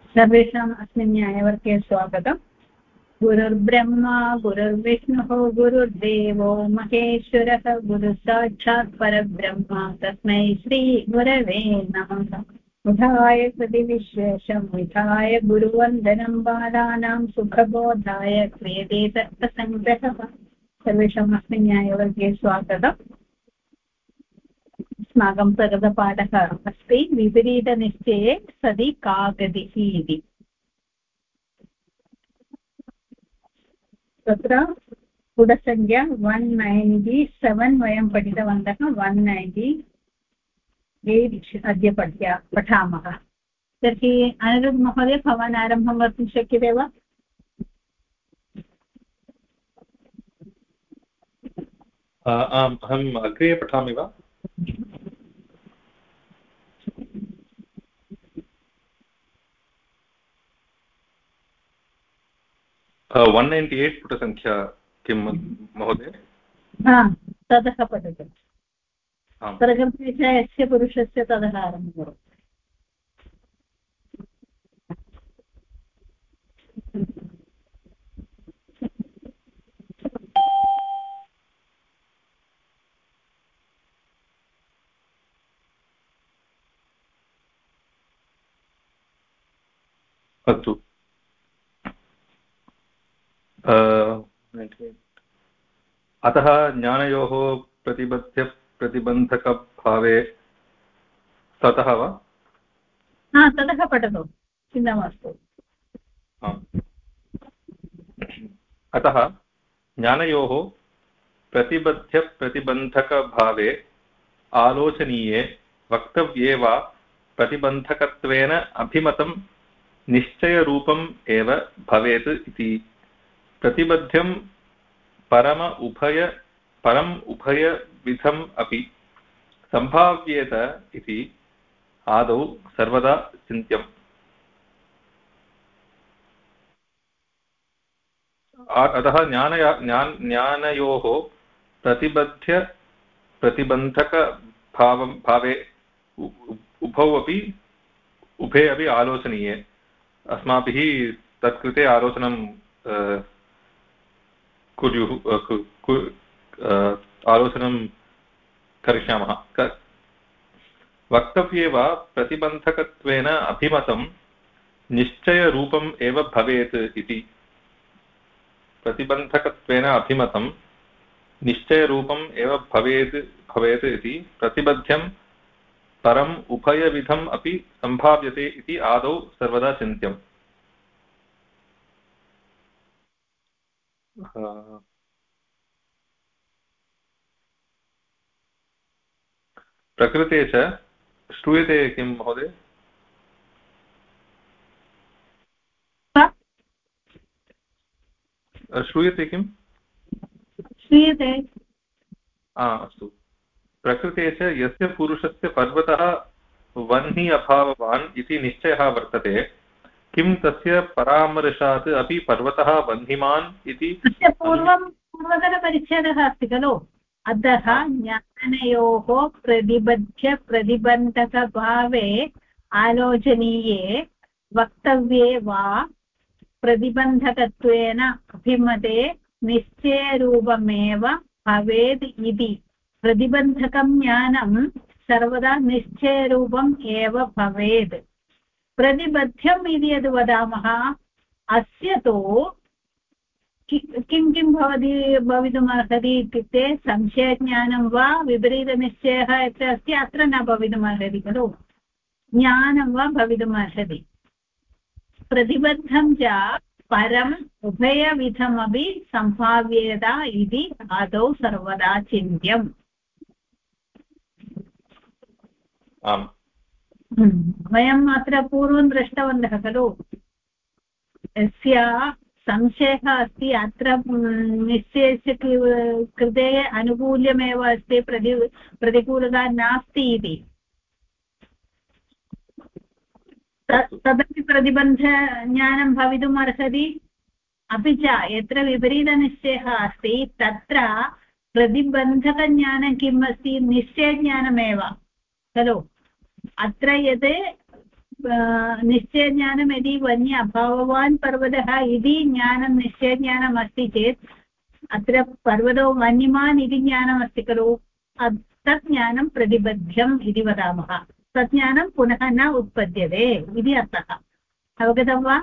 सर्वेषाम् अस्मिन् न्यायवर्गे स्वागतम्। गुरुर्ब्रह्मा गुरुर्विष्णुः गुरुर्देवो महेश्वरः गुरुसाक्षात् परब्रह्म तस्मै श्रीगुरवे नमः। बुधाय प्रतिविश्वेशं विधाय गुरुवन्दनं बालानां सुखबोधाय क्रियते तत्त्वसङ्ग्रहः। सर्वेषाम् अस्मिन् न्यायवर्गे स्वागतम्। अस्माकं प्रगतपाठः अस्ति विपरीतनिश्चये सति का गतिः इति। तत्र पुटसङ्ख्या 197 वयं पठितवन्तः। 198 अद्य पठामः। तर्हि अनिरुद्ध महोदय, भवान् आरम्भं कर्तुं शक्यते वा? आम्, अहम् अग्रे पठामि वा? 198 पुटसङ्ख्या किं महोदय? ततः पठतु। प्रकृतिः यस्य पुरुषस्य ततः आरम्भं करोतु। अस्तु। अतः ज्ञानयोः प्रतिबन्धकभावे ततः वा? ततः पठतु, चिन्ता मास्तु। अतः ज्ञानयोः प्रतिबन्धकभावे आलोचनीये वक्तव्ये वा प्रतिबन्धकत्वेन अभिमतं निश्चयरूपम् एव भवेत् इति। प्रतिबद्धं परम् उभयविधम् अपि सम्भाव्येत इति आदौ सर्वदा चिन्त्यम्। अतः ज्ञानयोः प्रतिबन्धकभावे उभे अपि आलोचनीये। अस्माभिः तत्कृते आलोचनं आलोचनं करिष्यामः। वक्तव्ये वा प्रतिबन्धकत्वेन अभिमतं निश्चयरूपम् एव भवेत् इति। प्रतिबन्धकत्वेन अभिमतं निश्चयरूपम् एव भवेत् इति। प्रतिबद्धं परम् उभयविधम् अपि सम्भाव्यते इति आदौ सर्वदा चिन्त्यम्। प्रकृते च श्रूयते किं महोदय? श्रूयते किम्? श्रूयते। अस्तु। प्रकृते च यस्य पुरुषस्य पर्वतः वह्नि अभाववान् इति निश्चयः वर्तते, किं तस्य परामर्शात् अपि पर्वतः वह्निमान् इति? पूर्वतनपरिच्छेदः अस्ति खलु। अतः ज्ञानयोः प्रतिबन्धकभावे आलोचनीये वक्तव्ये वा प्रतिबन्धकत्वेन अभिमते निश्चयरूपमेव भवेत् इति। प्रतिबन्धकं ज्ञानं सर्वदा निश्चयरूपम् एव भवेत्। प्रतिबद्धम् इति यद् वदामः, अस्य तु किं किं भवितुमर्हति इत्युक्ते संशयज्ञानं वा विपरीतनिश्चयः यत्र अस्ति अत्र न भवितुमर्हति खलु, ज्ञानं वा भवितुमर्हति। प्रतिबद्धं च परम् उभयविधमपि सम्भाव्येत इति आदौ सर्वदा चिन्त्यम्। वयम् अत्र पूर्वं दृष्टवन्तः खलु, यस्य संशयः अस्ति अत्र निश्चयस्य कृते अनुकूल्यमेव अस्ति, प्रतिकूलता नास्ति इति। तदपि प्रतिबन्धज्ञानं भवितुम् अर्हति। अपि च यत्र विपरीतनिश्चयः अस्ति तत्र प्रतिबन्धकज्ञानं किम् अस्ति? निश्चयज्ञानमेव खलु। अत्र यत् निश्चयज्ञानं यदि वन्य अभाववान् पर्वतः इति ज्ञानं निश्चयज्ञानम् अस्ति चेत् अत्र पर्वतो वन्यमान् इति ज्ञानमस्ति खलु तत् ज्ञानं प्रतिबध्यम् इति वदामः तत् ज्ञानं पुनः न उत्पद्यते इति अर्थः अवगतं वा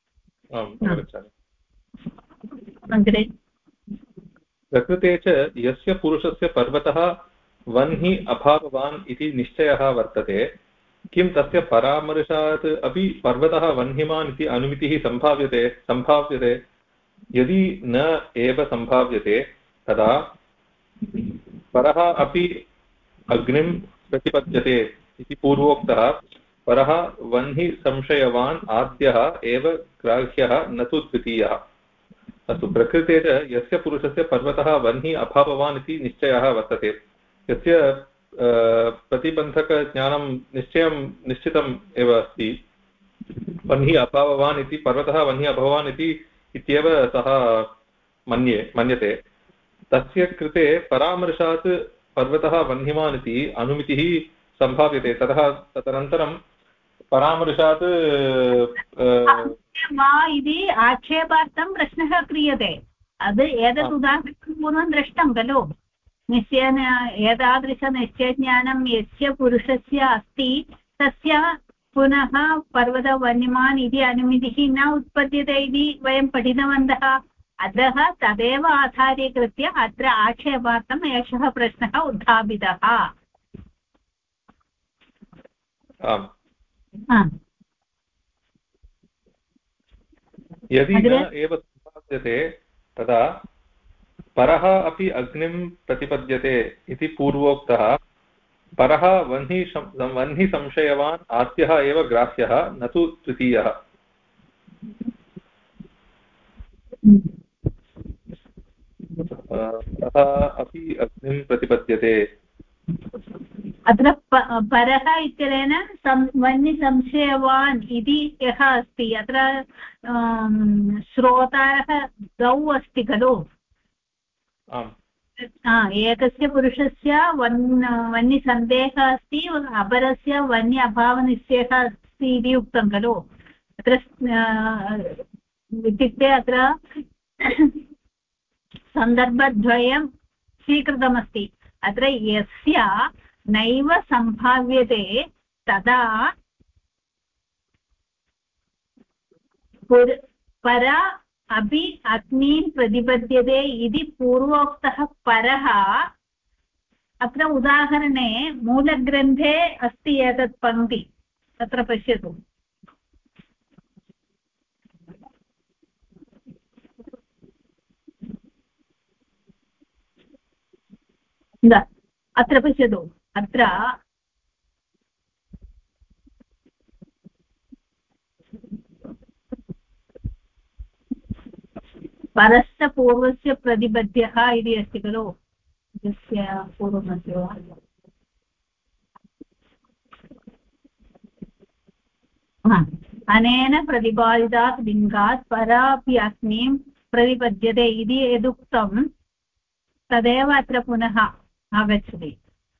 अग्रे प्रकृते च यस्य पुरुषस्य पर्वतः वह्नि अभाववान् इति निश्चयः वर्तते किं तस्य परामर्शात् अपि पर्वतः वह्निमान् इति अनुमितिः सम्भाव्यते यदि न एव सम्भाव्यते तदा परः अपि अग्निं प्रतिपद्यते इति पूर्वोक्तः परः वह्नि संशयवान् आद्यः एव ग्राह्यः न तु द्वितीयः अस्तु प्रकृते च यस्य पुरुषस्य पर्वतः वह्नि अभाववान् इति निश्चयः वर्तते यस्य प्रतिबन्धकज्ञानं निश्चितम् एव अस्ति वह्नि अभाववान् इति पर्वतः वह्नि अभाववान् इत्येव सः मन्यते तस्य कृते परामर्शात् पर्वतः वह्निमान् इति अनुमितिः सम्भाव्यते तदनन्तरं परामर्शात् वा इति आक्षेपार्थं प्रश्नः क्रियते एतत् उदाहरणं पूर्वं दृष्टं खलु निश्चयेन एतादृशनिश्चयज्ञानं यस्य पुरुषस्य अस्ति तस्य पुनः पर्वतवन्यमान् इति अनुमितिः न उत्पद्यते इति वयं पठितवन्तः अतः तदेव आधारीकृत्य अत्र आक्षेपार्थम् एषः प्रश्नः उत्थापितः यदि न एव सम्भाव्यते तदा परः अपि अग्निं प्रतिपद्यते इति पूर्वोक्तः परः वह्नि संशयवान् आद्यः एव ग्राह्यः न तु द्वितीयः परः अपि अग्निं प्रतिपद्यते अत्र परः इत्यनेन वह्निसंशयवान् इति यः अस्ति अत्र श्रोतारः द्वौ अस्ति खलु एकस्य पुरुषस्य वह्निसन्देहः अस्ति अपरस्य वह्नि अभावनिश्चयः अस्ति इति उक्तं खलु अत्र इत्युक्ते अत्र सन्दर्भद्वयं स्वीकृतमस्ति अत्र यस्य नैव सम्भाव्यते तदा परा अपि अग्निं प्रतिपद्यते इति पूर्वोक्तः परः अत्र उदाहरणे मूलग्रन्थे अस्ति एतत् पङ्क्ति तत्र पश्यतु अत्र पश्यतु अत्र परस्य पूर्वस्य प्रतिपद्यः इति अस्ति खलु यस्य पूर्वमस्ति वा अनेन प्रतिपादितात् लिङ्गात् परापि अग्निं प्रतिपद्यते इति यदुक्तं तदेव अत्र पुनः आगच्छति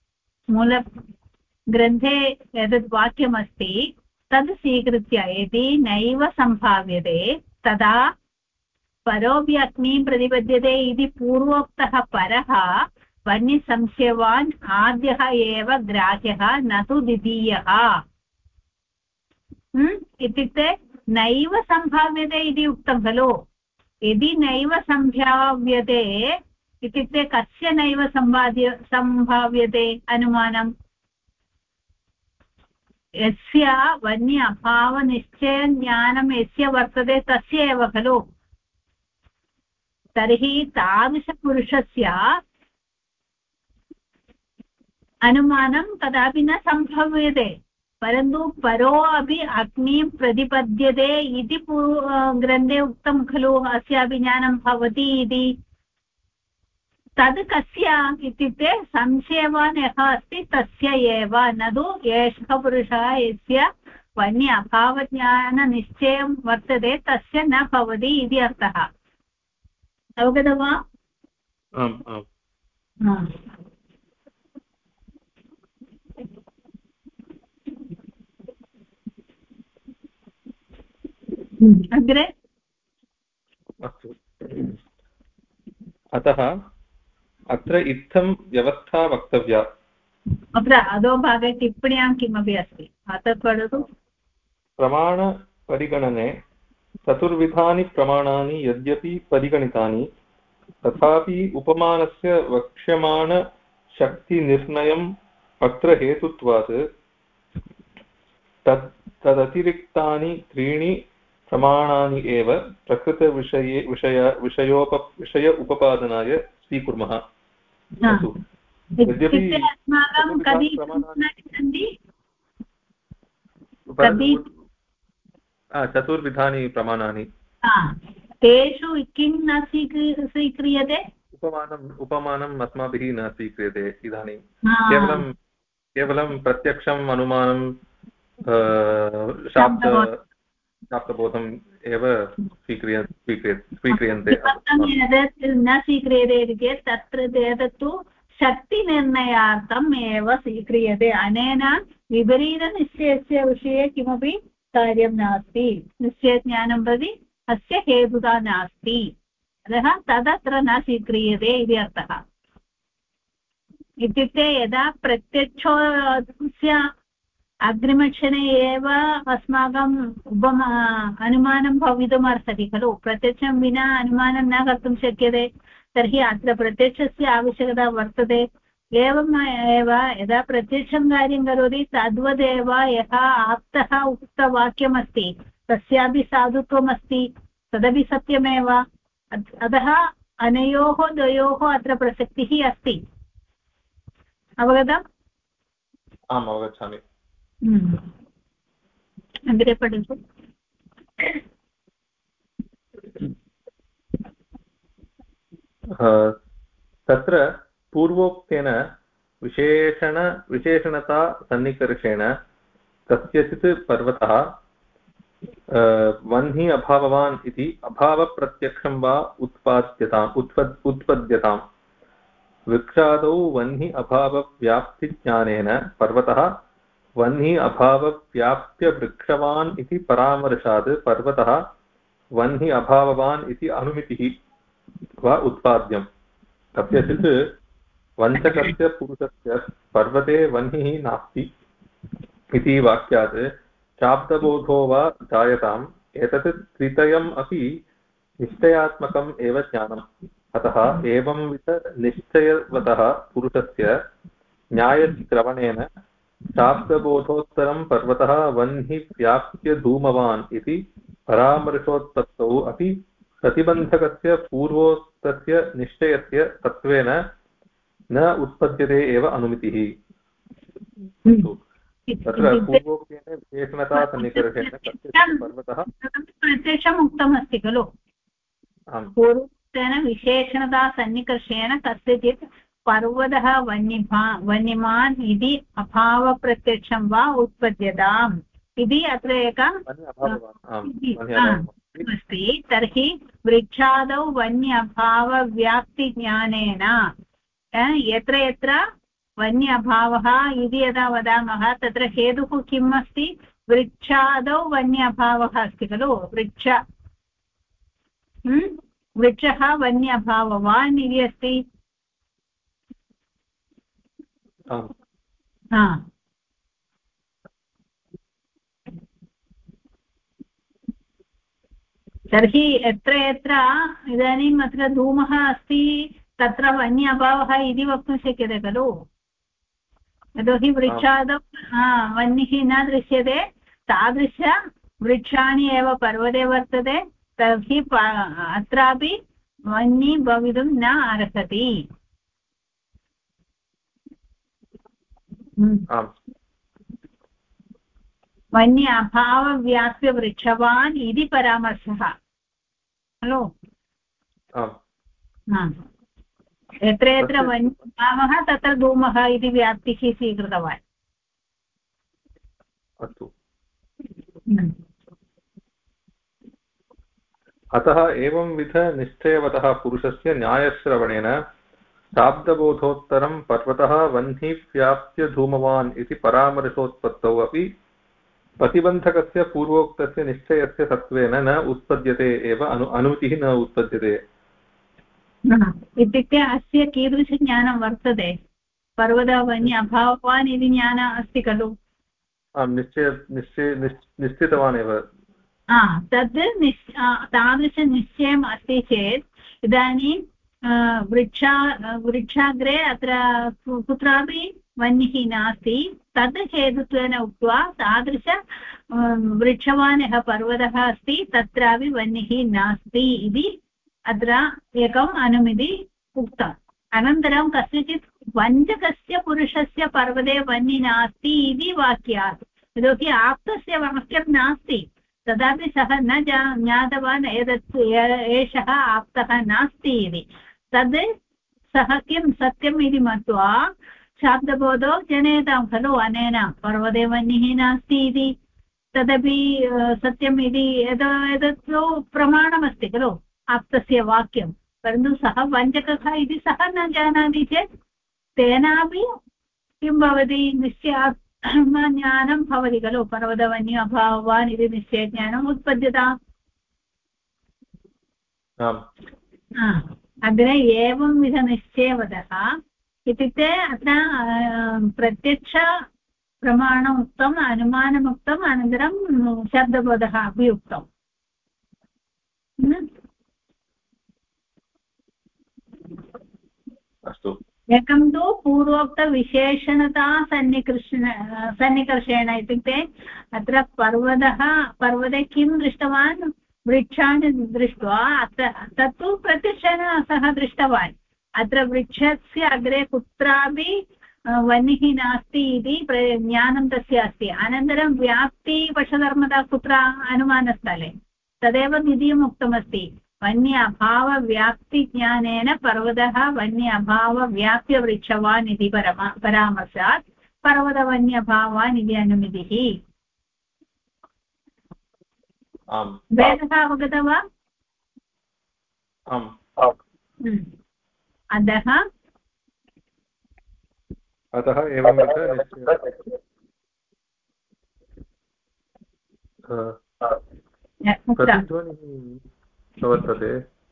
मूलग्रन्थे यद् वाक्यमस्ति तद् स्वीकृत्य यदि नैव सम्भाव्यते तदा परोऽपि अग्निं प्रतिपद्यते इति पूर्वोक्तः परः वह्निसंशयवान् आद्यः एव ग्राह्यः न तु द्वितीयः इत्युक्ते नैव सम्भाव्यते इति उक्तं खलु यदि नैव सम्भाव्यते इत्युक्ते कस्य नैव सम्भाव्यते अनुमानं यस्य वह्नि अभावनिश्चयज्ञानं यस्य वर्तते तस्य एव खलु तर्हि तादृशपुरुषस्य अनुमानं कदापि न सम्भव्यते परन्तु परो अपि अग्निं प्रतिपद्यते इति ग्रन्थे उक्तं खलु अस्यापि ज्ञानं भवति इति तद् कस्य इत्युक्ते संशयवान् यः अस्ति तस्य एव न तु एषः पुरुषः यस्य वह्नि अभावज्ञाननिश्चयं वर्तते तस्य न भवति इति अर्थः अवगतं वा आम् आम् अग्रे अस्तु। अतः अत्र इत्थं व्यवस्था वक्तव्या। अत्र अधोभागे टिप्पण्यां किमपि अस्ति, तत् वदतु। प्रमाणपरिगणने चतुर्विधानि प्रमाणानि यद्यपि परिगणितानि तथापि उपमानस्य वक्ष्यमाणशक्तिनिर्णयम् अत्र हेतुत्वात् तदतिरिक्तानि त्रीणि प्रमाणानि एव विषय उपपादनाय स्वीकुर्मः। यद्यपि अस्माकं कति सन्ति? चतुर्विधानि प्रमाणानि, तेषु किं न स्वीक्रियते? उपमानम् अस्माभिः न स्वीक्रियते इदानीं। केवलं प्रत्यक्षम् अनुमानं शाब्दबोधम् एव स्वीक्रियन्ते। न स्वीक्रियते इति चेत् तत्र एतत्तु शक्तिनिर्णयार्थम् एव स्वीक्रियते। अनेन विपरीतनिश्चयस्य विषये किमपि कार्यं नास्ति। निश्चयज्ञानं प्रति अस्य हेतुता नास्ति, अतः तदत्र न स्वीक्रियते इति अर्थः। इत्युक्ते यदा प्रत्यक्षस्य अग्रिमक्षणे एव अस्माकम् अनुमानं भवितुमर्हति खलु। प्रत्यक्षं विना अनुमानं न कर्तुं शक्यते, तर्हि अत्र प्रत्यक्षस्य आवश्यकता वर्तते। एवम् एव यदा प्रत्यक्षं कार्यं करोति तद्वदेव यः आप्तः उक्तवाक्यमस्ति तस्यापि साधुत्वमस्ति, तदपि सत्यमेव। अतः अनयोः द्वयोः अत्र प्रसक्तिः अस्ति। अवगतम्? आम्, अवगच्छामि। अग्रे पठतु। तत्र पूर्वोक्तेन विशेषणता सन्निकर्षेण कस्यचित् पर्वतः वह्नि अभाववान् इति अभावप्रत्यक्षं वा उत्पद्यताम्। वृक्षादौ वह्नि अभावव्याप्तिज्ञानेन पर्वतः वह्नि अभावव्याप्त्यवृक्षवान् इति परामर्शात् पर्वतः वह्नि अभाववान् इति अनुमितिः वा उत्पाद्यम्। कस्यचित् वञ्चकस्य पुरुषस्य पर्वते वह्निः नास्ति इति वाक्यात् शाब्दबोधो वा जायताम्। एतत् त्रितयम् अपि निश्चयात्मकम् एव ज्ञानम्। अतः एवंविध निश्चयवतः पुरुषस्य न्यायश्रवणेन शाब्दबोधोत्तरं पर्वतः वह्नि व्याप्य धूमवान् इति परामर्शोत्पत्तौ अपि प्रतिबन्धकस्य पूर्वोक्तस्य निश्चयस्य तत्त्वेन न उत्पद्यते एव अनुमितिः। तत्र पूर्वोक्तेन विशेषणता सन्निकर्षेण पर्वतः प्रत्यक्षम् उक्तमस्ति खलु। पूर्वोक्तेन विशेषणता सन्निकर्षेण कस्यचित् पर्वतः वह्निमान् इति अभावप्रत्यक्षं वा उत्पद्यताम् इति अत्र एकम् अस्ति। तर्हि वृक्षादौ वह्नि अभावव्याप्तिज्ञानेन यत्र यत्र वह्नि अभावः इति यदा वदामः तत्र हेतुः किम् अस्ति? वृक्षादौ वह्नि अभावः अस्ति खलु। वृक्षः वह्नि अभाववान् इति अस्ति। तर्हि यत्र यत्र इदानीम् अत्र धूमः अस्ति तत्र वह्नि अभावः इति वक्तुं शक्यते खलु। यतोहि वृक्षादौ वह्निः न दृश्यते, तादृशवृक्षाणि एव पर्वते वर्तते, तर्हि अत्रापि वह्निः भवितुं न अर्हति। वह्नि अभावव्याप्य वृक्षवान् इति परामर्शः खलु। यत्र यत्र वह्नि अभावः तत्र धूमः इति व्याप्तिः स्वीकृतवान्। अस्तु। अतः एवंविध निश्चयवतः पुरुषस्य न्यायश्रवणेन शाब्दबोधोत्तरं पर्वतः वह्नि व्याप्य धूमवान् इति परामर्शोत्पत्तौ अपि प्रतिबन्धकस्य पूर्वोक्तस्य निश्चयस्य सत्त्वेन न उत्पद्यते एव अनुमितिः न उत्पद्यते। इत्युक्ते अस्य कीदृशज्ञानं वर्तते? पर्वतवन्य अभाववान् इति ज्ञानम् अस्ति खलु? आं निश्चितवान् एव। तद् तादृशनिश्चयम् अस्ति चेत् इदानीं वृक्षाग्रे अत्र कुत्रापि वह्निः नास्ति, तद् हेतुत्वेन उक्त्वा तादृश वृक्षवान् यः पर्वतः अस्ति तत्रापि वह्निः नास्ति इति अत्र एकम् अनुमिति उक्तम्। अनन्तरं कस्यचित् वञ्चकस्य पुरुषस्य पर्वते वह्निः नास्ति इति वाक्यात्, यतोहि आप्तस्य वाक्यं नास्ति तदापि सः न ज्ञातवान् एषः आप्तः नास्ति इति। तद् सः किं सत्यम् इति मत्वा शाब्दबोधो जनयतां खलु, अनेन पर्वते वह्निः नास्ति इति तदपि सत्यम् इति एतत् प्रमाणमस्ति खलु आप्तस्य वाक्यं। परन्तु सः वञ्चकः इति सः न जानाति चेत् तेनापि किं भवति, निश्चयात् ज्ञानं भवति खलु, पर्वतवन्य अभाववान् इति निश्चयज्ञानम् उत्पद्यताम्। अग्रे एवंविधनिश्चयवतः इत्युक्ते अत्र प्रत्यक्षप्रमाणम् उक्तम्, अनुमानमुक्तम्, अनन्तरं शब्दबोधः अपि उक्तम्। अस्तु, एकं तु पूर्वोक्तविशेषणता सन्निकर्षेण, इत्युक्ते अत्र पर्वते किं दृष्टवान्, वृक्षान् दृष्ट्वा तत्तु प्रत्यक्षेण सः दृष्टवान्। अत्र वृक्षस्य अग्रे कुत्रापि वह्निः नास्ति इति ज्ञानं तस्य अस्ति। अनन्तरं व्याप्तिवशधर्मता कुत्र, अनुमानस्थले, तदेव द्वितीयम् उक्तमस्ति। वन्य अभावव्याप्तिज्ञानेन पर्वतः वन्य अभावव्याप्यवृक्षवान् इति परामर्शात् पर्वतवन्यभावान् इति अनुमितिः। भेदः अवगतः वा? अतः एवं प्रतिध्वनिः वर्तते।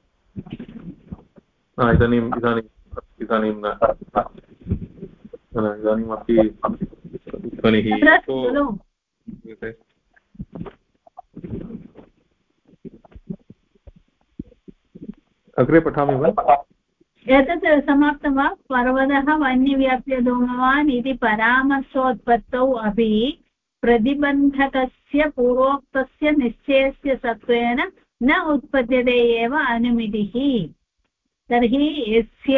इदानीमपि ध्वनिः अग्रे पठामि वा? एतत् समाप्तं वा? पर्वतः वह्निव्याप्य धूमवान् इति परामर्शोत्पत्तौ अपि प्रतिबन्धकस्य पूर्वोक्तस्य निश्चयस्य सत्त्वेन न उत्पद्यते एव अनुमितिः। तर्हि यस्य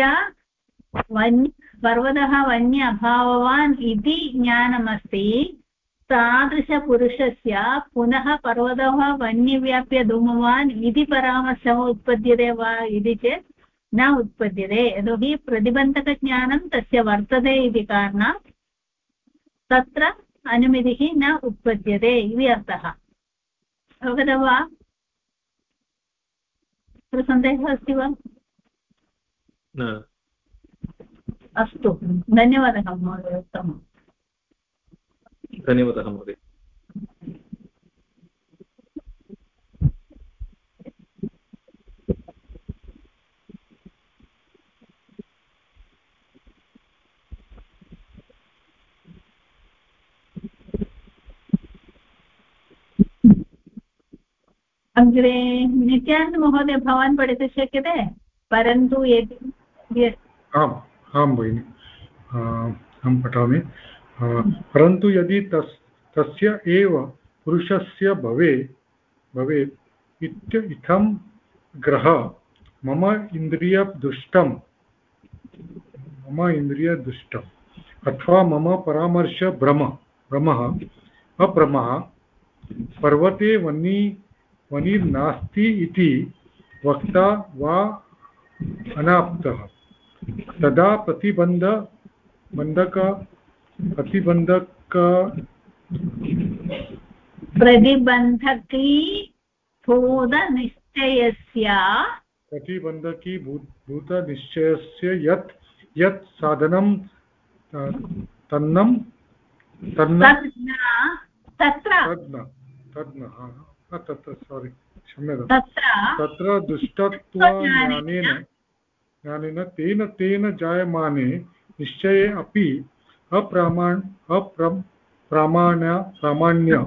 पर्वतः वन्य अभाववान् इति ज्ञानमस्ति, तादृशपुरुषस्य पुनः पर्वतः वह्निव्याप्य धूमवान् इति परामर्शः उत्पद्यते वा इति चेत् न उत्पद्यते, यतोहि प्रतिबन्धकज्ञानं तस्य वर्तते इति कारणात् तत्र अनुमितिः न उत्पद्यते इति अर्थः। अवगतं वा? सन्देहः अस्ति वा? अस्तु, धन्यवादः महोदय, उत्तमम्। धन्यवादः महोदय। अग्रे नित्यानन्द महोदय, भवान् पठितुं शक्यते? परन्तु आं भगिनि, अहं पठामि। परन्तु यदि तस्य एव पुरुषस्य भवेत् इत्थं ग्रह मम इन्द्रियदुष्टम् अथवा मम परामर्श भ्रमः अप्रमः पर्वते वह्निर्नास्ति इति वक्ता वा अनाप्तः, तदा प्रतिबन्धकीभूतनिश्चयस्य यत् साधनं तन्न तत्र सोरि क्षम्यतां तत्र तत्र दुष्टत्वज्ञानेन ज्ञानेन तेन तेन जायमाने निश्चये अपि प्रामाण्य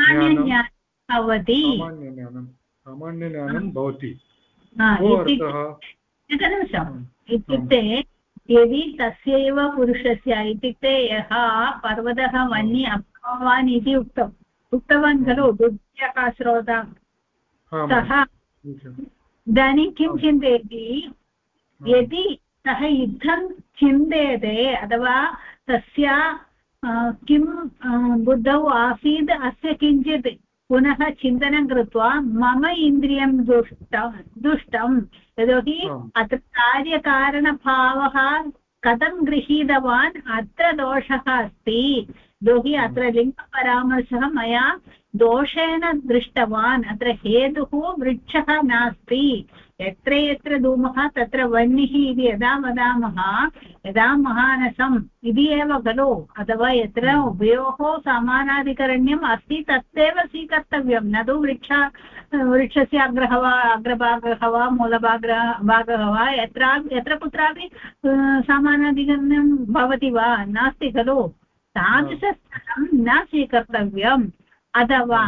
ज्ञानं भवति को अर्थः इत्युक्ते यदि तस्यैव पुरुषस्य इत्युक्ते यः पर्वतः वह्नि अभवान् इति उक्तवान् खलु दुर्जयः श्रोता सः इदानीं किं चिन्तयति यदि सः युद्धं चिन्तयते अथवा तस्य किं बुद्धौ आसीत् अस्य किञ्चित् पुनः चिन्तनं कृत्वा मम इन्द्रियं दुष्टं यतोहि अत्र कार्यकारणभावः कथं गृहीतवान् अत्र दोषः अस्ति यतोहि अत्र लिङ्गपरामर्शः मया दोषेण दृष्टवान् अत्र हेतुः वृक्षः नास्ति यत्र यत्र धूमः तत्र वह्निः इति यदा वदामः यदा महानसम् इति एव खलु अथवा यत्र उभयोः समानाधिकरण्यम् अस्ति तदेव स्वीकर्तव्यं न तु वृक्षस्य अग्रभागः वा मूलभागः वा यत्र कुत्रापि समानाधिकरण्यं भवति वा नास्ति खलु तादृशस्थलं न स्वीकर्तव्यम् अथवा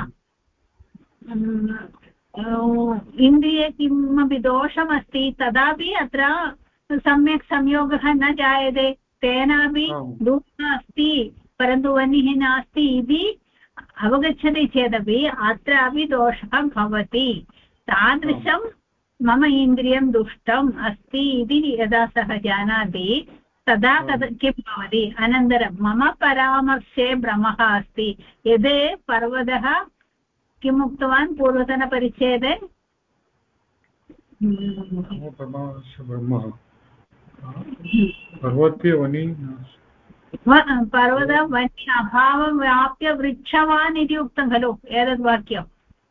इन्द्रिये किमपि दोषमस्ति तदापि अत्र सम्यक् संयोगः न जायते तेनापि दुःखः अस्ति परन्तु वह्निः नास्ति इति अवगच्छति चेदपि अत्रापि दोषः भवति तादृशं मम इन्द्रियं दुष्टम् अस्ति इति यदा सः जानाति तदा किं भवति अनन्तरं मम परामर्शे भ्रमः अस्ति यद् पर्वतः किम् उक्तवान् पूर्वतनपरिच्छेदे पर्वतवन्य अभावं व्याप्य वृक्षवान् इति उक्तं खलु एतद् वाक्यं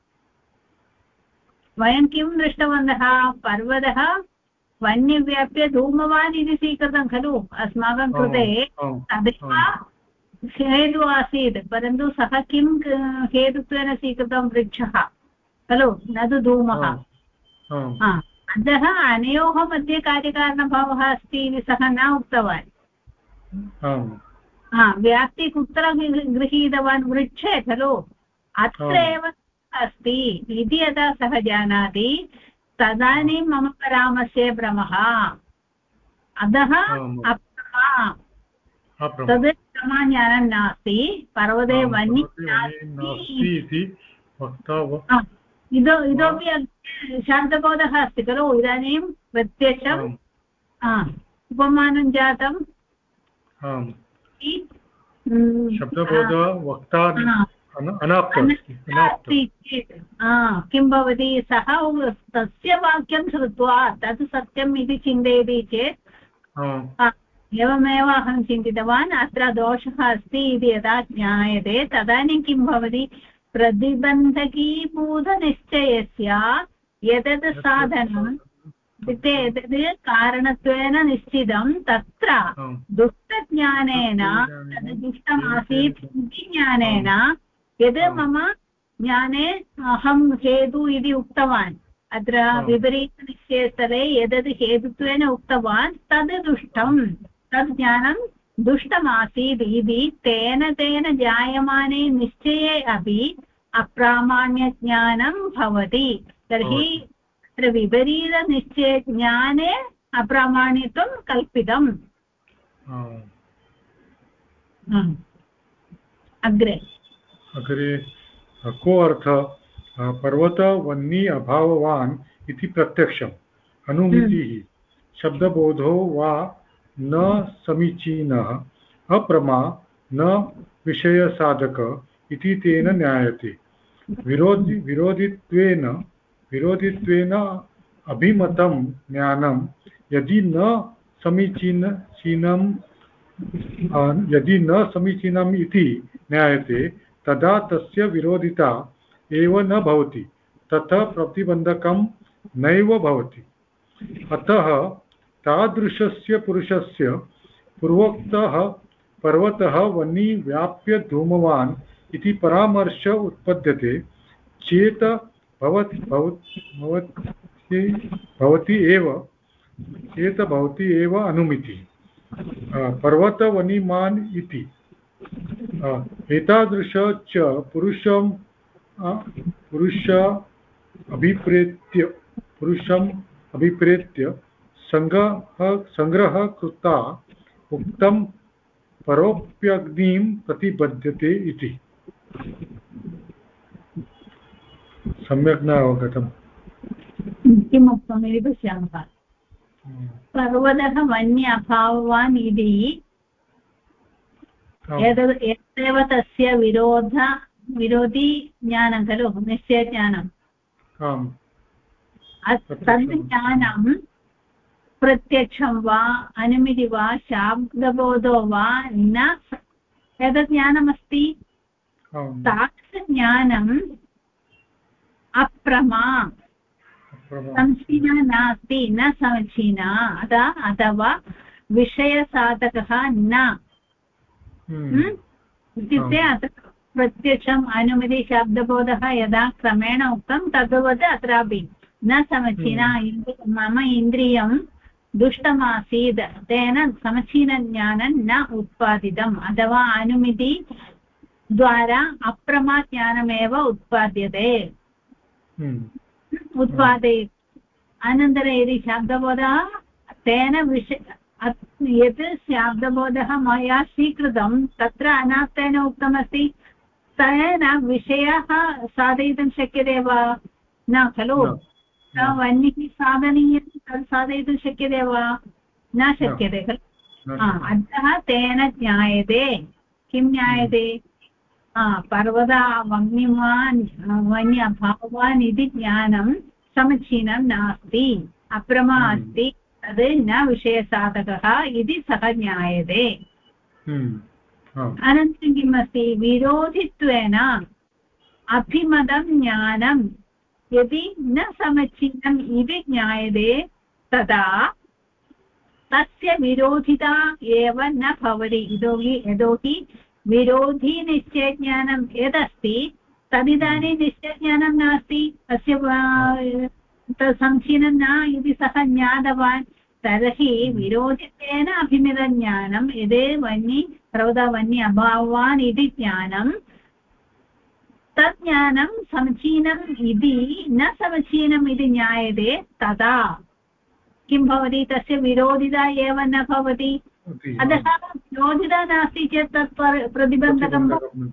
वयं किं दृष्टवन्तः पर्वतः वह्निव्याप्य धूमवान् इति स्वीकृतं खलु अस्माकं कृते तदेव हेतु आसीत् परन्तु सः किं हेतुत्वेन स्वीकृतं वृक्षः खलु न तु धूमः अतः अनयोः मध्ये कार्यकारणभावः अस्ति इति सः न उक्तवान् व्याप्ति कुत्र गृहीतवान् वृक्षे खलु अत्र एव अस्ति इति यदा सः जानाति तदानीं मम परामर्शे भ्रमः अतः अप्रमा तद् प्रमाज्ञानं नास्ति पर्वते वह्नि इतोपि शान्तबोधः अस्ति खलु इदानीं प्रत्यक्षम् उपमानं जातं किं भवति सः तस्य वाक्यं श्रुत्वा तत् सत्यम् इति चिन्तयति चेत् एवमेव अहं चिन्तितवान् अत्र दोषः अस्ति इति यदा ज्ञायते तदानीं किं भवति प्रतिबन्धकीभूतनिश्चयस्य यदत् साधनम् इत्युक्ते एतत् कारणत्वेन निश्चितं तत्र दुष्टज्ञानेन तद् दुष्टमासीत् इति ज्ञानेन यद् मम ज्ञाने अहं हेतु इति उक्तवान् अत्र विपरीतनिश्चयस्थले यदत् हेतुत्वेन उक्तवान् तद् दुष्टं तद् ज्ञानं दुष्टमासीत् इति तेन जायमाने निश्चये अपि अप्रामाण्यज्ञानं भवति तर्हि अत्र विपरीतनिश्चयज्ञाने अप्रामाण्यत्वं कल्पितम् अग्रे को अर्थः पर्वतवह्नि अभाववान् इति प्रत्यक्षम् अनुमितिः शब्दबोधो वा न समीचीनः अप्रमा न विषयसाधक इति तेन ज्ञायते विरोधित्वेन अभिमतं ज्ञानं यदि न समीचीनम् इति ज्ञायते तदा तस्य विरोधिता एव न भवति ततः प्रतिबन्धकं नैव भवति अतः तादृशस्य पुरुषस्य पूर्वोक्तः पर्वतः वह्नि व्याप्य धूमवान् इति परामर्श उत्पद्यते चेत् भवति एव अनुमितिः। पर्वतवनिमान् इति एतादृश च पुरुषम् अभिप्रेत्य संग्रह कृता उक्तं परोप्यग्निं प्रतिबध्यते इति। सम्यक् न अवगतम्। किमुक्तम् इति पश्यामः। पर्वतः वन्य अभाववान् इति एतदेव तस्य विरोधी ज्ञानं खलु, निश्चयज्ञानं। तद् ज्ञानं प्रत्यक्षं वा अनुमिति वा शाब्दबोधो वा न एतत् ज्ञानमस्ति। तादृशज्ञानम् अप्रमा समीचीना नास्ति, न समीचीना अथवा विषयसाधकः न इत्युक्ते अत्र प्रत्यक्षम् अनुमिति शब्दबोधः यदा क्रमेण उक्तं तद्वत् अत्रापि न समीचीना। मम इन्द्रियं दुष्टमासीत्, तेन समीचीनज्ञानं न उत्पादितम्, अथवा अनुमिति द्वारा अप्रमाज्ञानमेव उत्पाद्यते उत्पादयति। अनन्तरं यदि शब्दबोधः तेन यत् शब्दबोधः मया स्वीकृतं तत्र अनात्तेन उक्तमस्ति, तेन विषयः साधयितुं शक्यते वा? न खलु। वह्निः साधनीयं तत् साधयितुं शक्यते वा? न शक्यते खलु। अतः तेन ज्ञायते, किं ज्ञायते? वन्य अभावान् इति ज्ञानं समीचीनं नास्ति, अप्रमा अस्ति, तद् न विषयसाधकः इति सः ज्ञायते। अनन्तरं किम् अस्ति? विरोधित्वेन अभिमतं ज्ञानं यदि न समीचीनम् इति ज्ञायते तदा तस्य विरोधिता एव न भवति। यतोहि विरोधी निश्चयज्ञानं यदस्ति तदिदानीं निश्चयज्ञानं नास्ति, तस्य समीचीनं न इति सः ज्ञातवान्। तर्हि विरोधित्वेन अभिमितज्ञानं यदि पर्वतवन्य अभावान् इति ज्ञानं तत् ज्ञानं समीचीनम् इति न समीचीनम् इति ज्ञायते तदा किं भवति? तस्य विरोधिता एव न भवति। अतः विरोधिता नास्ति चेत् तत् प्रतिबन्धकं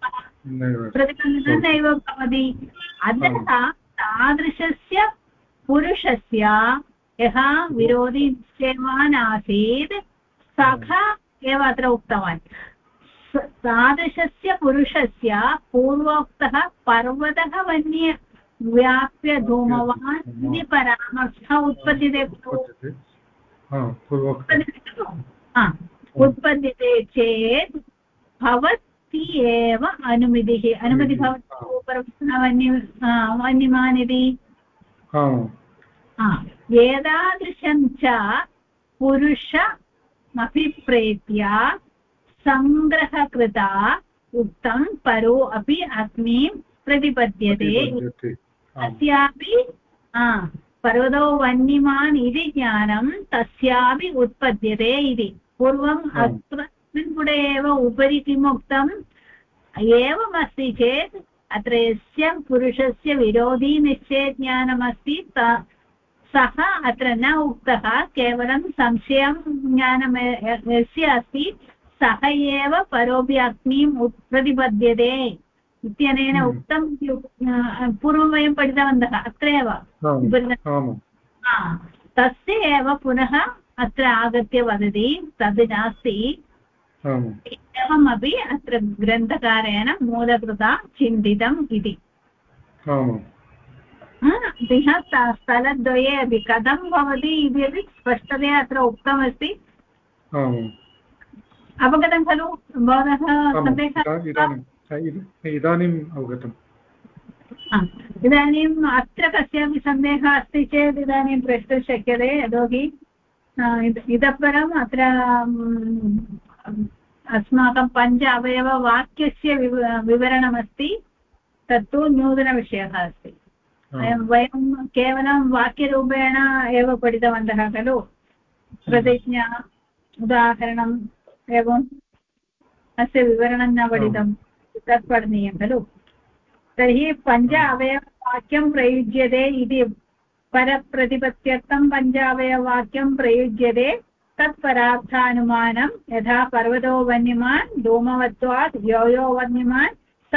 नैव भवति। अतः तादृशस्य पुरुषस्य यः विरोधी निश्चयवान् आसीत् सः एव अत्र उक्तवान्। तादृशस्य पुरुषस्य पूर्वोक्तः पर्वतः वन्य व्याप्य धूमवान् इति परामर्शः उत्पद्यते उत्पद्यते चेत् भवति एव अनुमितिः भवति वन्यमान् इति। एतादृशं च पुरुषमभिप्रेत्य सङ्ग्रहकृता उक्तं परो अपि अग्निं प्रतिपद्यते। अस्यापि पर्वतो वन्यमान् इति ज्ञानं तस्यापि उत्पद्यते इति। पूर्वम् अस्मिन् पुटे एव उपरि किम् उक्तम्? एवमस्ति चेत् अत्र यस्य पुरुषस्य विरोधी निश्चयज्ञानमस्ति सः अत्र न उक्तः, केवलं संशयं ज्ञानं यस्य अस्ति सः एव परोपि अग्निं प्रतिपद्यते इत्यनेन उक्तं। पूर्वं वयं पठितवन्तः अत्रैव। तस्य एव पुनः अत्र आगत्य वदति तद् नास्ति। एवमपि अत्र ग्रन्थकारेण मूलकृता चिन्तितम् इति। स्थलद्वये अपि कथं भवति इति अपि स्पष्टतया अत्र उक्तमस्ति। अवगतं खलु भवतः सन्देहः? इदानीम् अवगतम्। इदानीम् अत्र कस्यापि सन्देहः अस्ति चेत् इदानीं प्रष्टुं शक्यते। यतोहि इतः परम् अत्र अस्माकं पञ्च अवयववाक्यस्य विवरणमस्ति तत्तु नूतनविषयः अस्ति वयं केवलं वाक्यरूपेण एव पठितवन्तः खलु प्रतिज्ञा उदाहरणम् एवम् अस्य विवरणं न पठितं तत् पठनीयं खलु तर्हि पञ्च अवयववाक्यं प्रयुज्यते इति परप्रतिपत्त्यर्थं पञ्च अवयववाक्यं प्रयुज्यते तत्परार्थानुमानं यथा पर्वतो वन्यमान् धूमवत्वात् यो यो वन्यमान्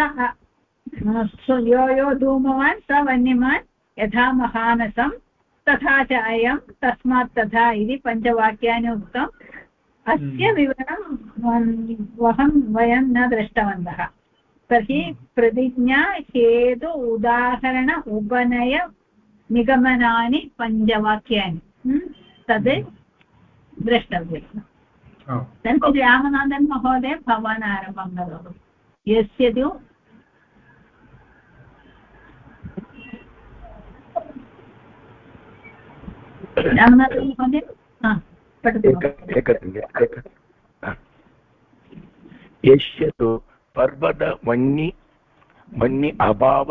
यो यो धूमवान् स वन्यमान् यथा महानसं तथा च अयं तस्मात् तथा इति पञ्चवाक्यानि उक्तम् अस्य विवरणं वयं न दृष्टवन्तः तर्हि प्रतिज्ञा हेतु उदाहरण उपनय निगमनानि पञ्चवाक्यानि तद् द्रष्टव्यम् तर्हि रामनाथन् महोदय भवान् आरम्भं करोतु यस्य तु रामनाथन् महोदय पठतु यस्य तु पर्वतवन्नि अभाव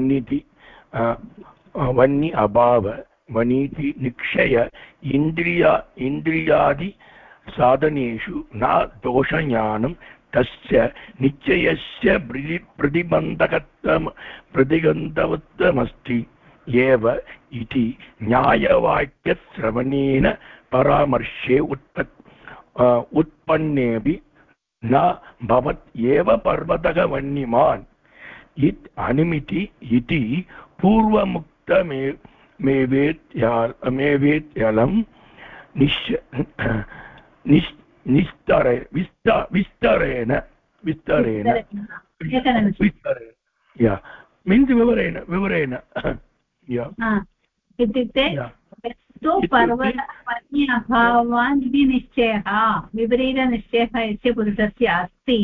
वन्नि अभाव वनीति निक्षय इन्द्रियादि साधनेषु न दोषज्ञानं तस्य निश्चयस्य प्रतिबन्धकत्वमस्ति एव इति न्यायवाक्यश्रवणेन परामर्शे उत्पन्नेऽपि न भवत् एव पर्वतः वन्यमान् इत् अनुमिति इति पूर्वमुक्तमेवेत्यलं विस्तरेण मीन्स् विवरेण इत्युक्ते यस्तु पर्वतवन्य अभावान् इति निश्चयः विपरीतनिश्चयः यस्य पुरुषस्य अस्ति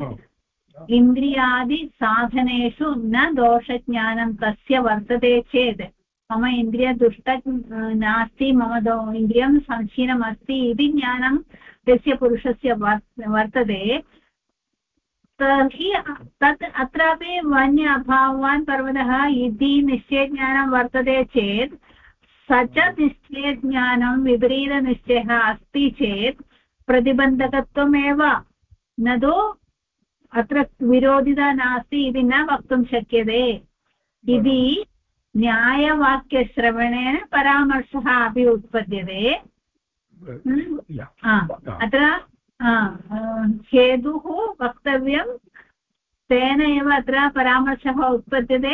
इन्द्रियादिसाधनेषु न दोषज्ञानं तस्य वर्तते चेत् मम इन्द्रियदुष्ट नास्ति मम इन्द्रियं संशीलमस्ति इति ज्ञानं यस्य पुरुषस्य वर्तते तर्हि तत् अत्रापि वन्य अभावान् पर्वतः इति निश्चयज्ञानं वर्तते चेत् स च निश्चयज्ञानं विपरीतनिश्चयः अस्ति चेत् प्रतिबन्धकत्वमेव न तु अत्र विरोधिता नास्ति इति न वक्तुं शक्यते इति न्यायवाक्यश्रवणेन परामर्शः अपि उत्पद्यते अत्र हेतुः वक्तव्यं तेन एव अत्र परामर्शः उत्पद्यते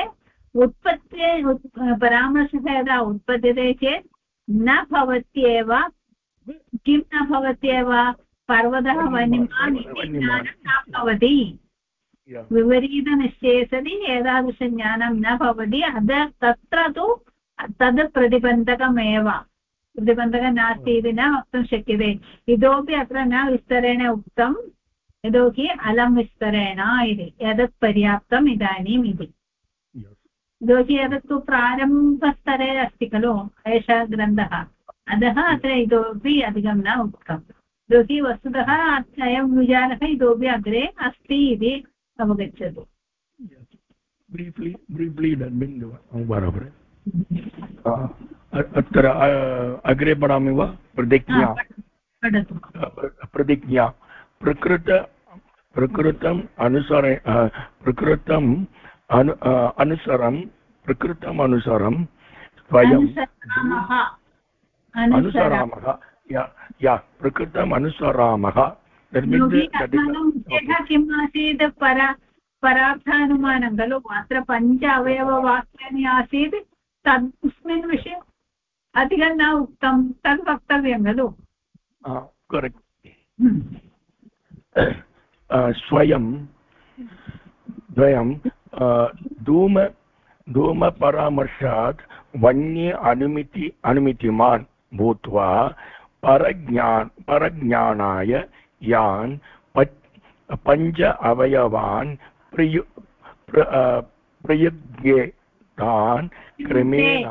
परामर्शः यदा उत्पद्यते चेत् न भवत्येव किं न भवत्येव पर्वतः वन्यमान् इति ज्ञानं न भवति विपरीतनिश्चये सति एतादृशज्ञानं न भवति तत्र तु तद् प्रतिबन्धकमेव प्रतिबन्धकः नास्ति इति न वक्तुं शक्यते इतोपि अत्र न विस्तरेण उक्तं यतोहि अलं विस्तरेण इति एतत् पर्याप्तम् इदानीम् इति यतोहि एतत्तु प्रारम्भस्तरे अस्ति खलु एषः ग्रन्थः अतः अत्र इतोपि अधिकं न उक्तम् यतोहि वस्तुतः अयं विचारः इतोपि अग्रे अस्ति इति अवगच्छतु अत्र अग्रे पठामि वा प्रतिज्ञा प्रकृतम् अनुसरं स्वयं अनुसरामः प्रकृतम् अनुसरामः किम् आसीत् परार्थानुमानं खलु अत्र पञ्च अवयववाक्यानि आसीत् तस्मिन् विषये अधिकं न उक्तं तद् वक्तव्यं खलु स्वयं द्वयं धूमपरामर्शात् वन्ये अनुमितिमान् भूत्वा परज्ञानाय यान् पञ्च अवयवान् प्रयुज्ये तान् क्रमेण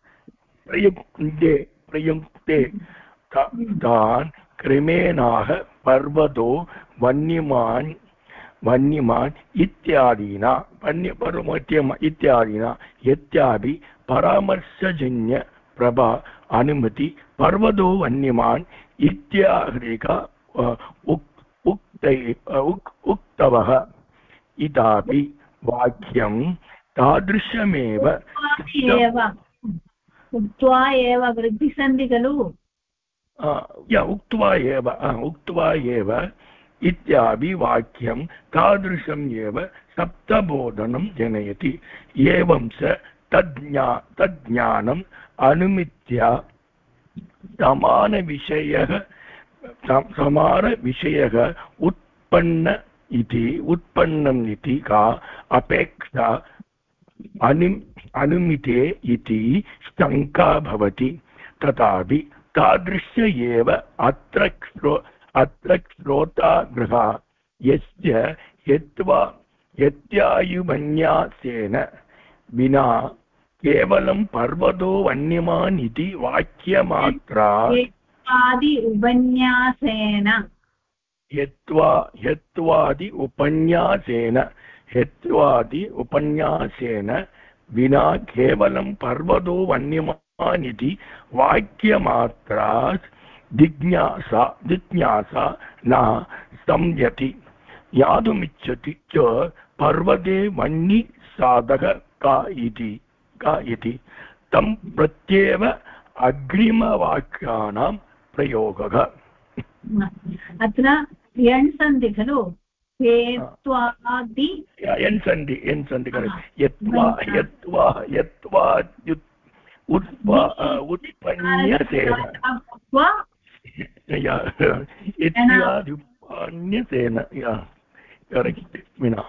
प्रयुक्ते तान् क्रमेणाह पर्वतो वन्यमान् इत्यादीना इत्यादीना इत्यादि परामर्शजन्य प्रभा अनुमति पर्वतो वन्यमान् इत्यादिका उक्तवः इदापि वाक्यं तादृशमेव उक्त्वा एव वृद्धिसन्धि खलु उक्त्वा एव इत्यादि वाक्यं तादृशम् एव सप्तबोधनं जनयति एवं च तज्ज्ञानम् अनुमित्य समानविषयः उत्पन्नम् इति का अपेक्षा अनुमिते इति शङ्का भवति तथापि तादृश एव अत्र श्रोताग्रहा यस्य यत्यायुमन्यासेन विना केवलं पर्वतो वन्यमान् इति वाक्यमात्रा हेत्वादि उपन्यासेन विना केवलं पर्वतो वन्यमान् इति वाक्यमात्रात् जिज्ञासा न संयति ज्ञातुमिच्छति च पर्वते वह्नि साधक का इति तं प्रत्येव अग्रिमवाक्यानां प्रयोगः अत्र यण् सन्धि खलु हेत्वादि यन् सन्धि यत्वा उत्पन्यसेन इत्यादुपन्यसेन करेक्ट् विना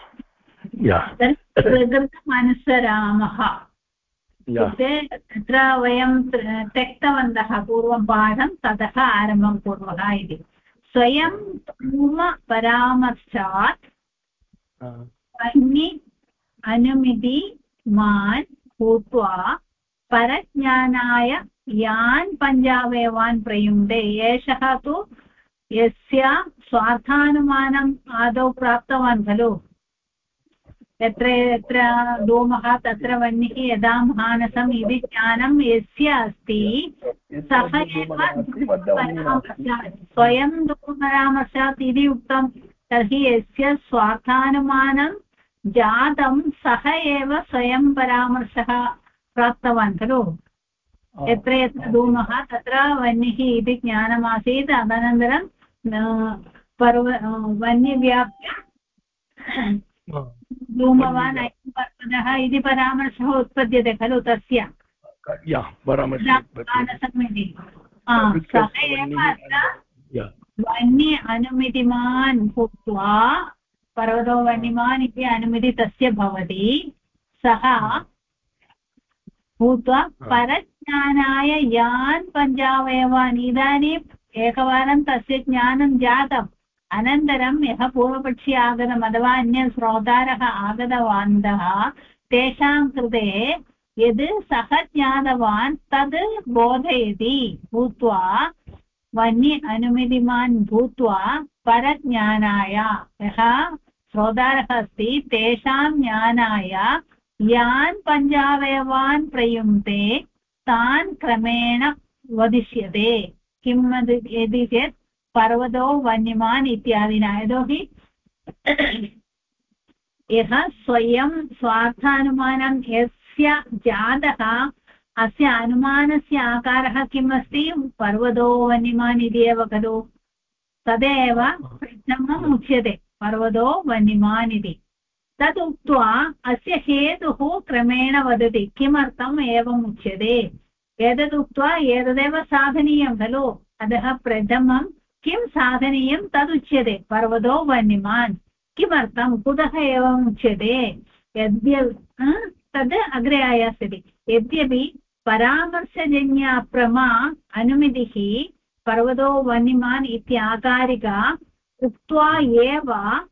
प्रकृतमनुसरामः इत्युक्ते तत्र वयं त्यक्तवन्तः पूर्वं पाठं ततः आरम्भं कुर्मः इति स्वयं पूर्वपरामर्शात् वह्नि अनुमितिमान् भूत्वा परज्ञानाय यान् पञ्चावयवान् प्रयुङ्क्ते एषः तु यस्य स्वार्थानुमानम् आदौ प्राप्तवान् खलु यत्र यत्र धूमः तत्र वह्निः यदा मानसम् इति ज्ञानं यस्य अस्ति सः एव स्वयं धूमपरामर्शात् इति उक्तं तर्हि यस्य स्वार्थानुमानं जातं सः एव स्वयं परामर्शः प्राप्तवान् खलु यत्र यत्र धूमः तत्र वह्निः इति ज्ञानमासीत् तदनन्तरं वह्निव्याप्य धूमवान् अयं पर्वतः इति परामर्शः उत्पद्यते खलु तस्य मानसमिति सः एव अत्र वह्नि अनुमितिमान् भूत्वा पर्वतो वह्निमान् इति अनुमिति तस्य भवति सः भूत्वा परज्ञानाय यान् पञ्चावयवान् इदानीम् एकवारं तस्य ज्ञानं जातम् अनन्तरं यः पूर्वपक्षी आगतम् अथवा अन्य श्रोतारः आगतवन्तः तेषां कृते यद् सः ज्ञातवान् तद् बोधयति भूत्वा वह्नि अनुमितिमान् भूत्वा परज्ञानाय यः श्रोतारः अस्ति तेषां ज्ञानाय यान् पञ्चावयवान् प्रयुङ्क्ते तान् क्रमेण वदिष्यते किम् यदि चेत् पर्वतो वन्यमान् इत्यादिना यतोहि यः स्वयं स्वार्थानुमानं यस्य जातः अस्य अनुमानस्य आकारः किम् अस्ति पर्वतो वन्यमान् इति एव खलु तदेव प्रथमम् उच्यते पर्वतो वन्यमान् इति तद् उक्त्वा अस्य हेतुः क्रमेण वदति किमर्थम् एवम् उच्यते एतदुक्त्वा एतदेव साधनीयं खलु अतः प्रथमं किं साधनीयं तदुच्यते पर्वतो वन्यमान् किमर्थं कुतः एवम् उच्यते तद् अग्रे आयास्यति यद्यपि परामर्शजन्याप्रमा अनुमितिः पर्वतो वन्यमान् इत्याकारिका उक्त्वा एव